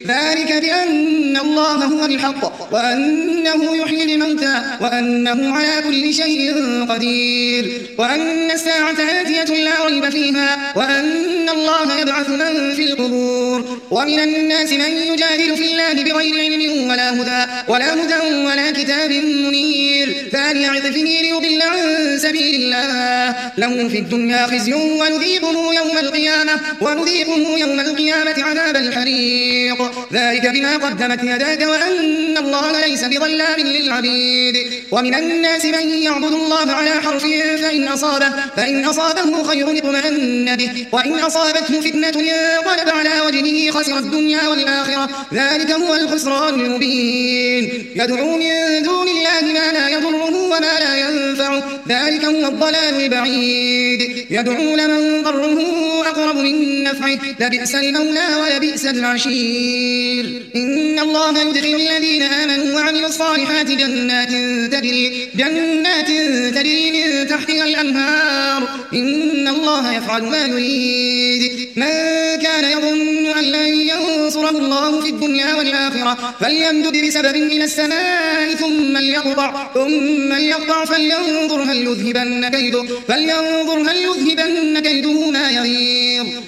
ذلك بأن الله هو الحق وأنه يحيي الموتى وأنه على كل شيء قدير وأن الساعة آتية لا ريب فيها وأن الله يبعث من في القبور ومن الناس من يجادل في الله بغير علم ولا هدى ولا كتاب منير ثاني عطفه ليضل عن سبيل الله له في الدنيا خزي ونذيقه يوم القيامة عذاب الحريق ذلك بما قدمت يداك وأن الله ليس بظلام للعبيد ومن الناس من يعبد الله على حرف فإن أصابه خير اطمأن به وإن أصابته فتنة انقلب على وجهه خسر الدنيا والآخرة ذلك هو الخسران المبين يدعو من دون الله ما لا يضره وما لا ينفعه ذلك هو الضلال البعيد يدعو لمن ضره أقرب من نفعه لبئس المولى ولبئس العشير إن الله يدخل الذين آمنوا وعملوا الصالحات جنات تجري من تحتها الأنهار إن الله يفعل ما يريد من كان يظن أن لن ينصره الله في الدنيا والآخرة فليمدد بسبب إلى السماء ثم ليقطع فلينظر هل يذهبن كيده ما يغيظ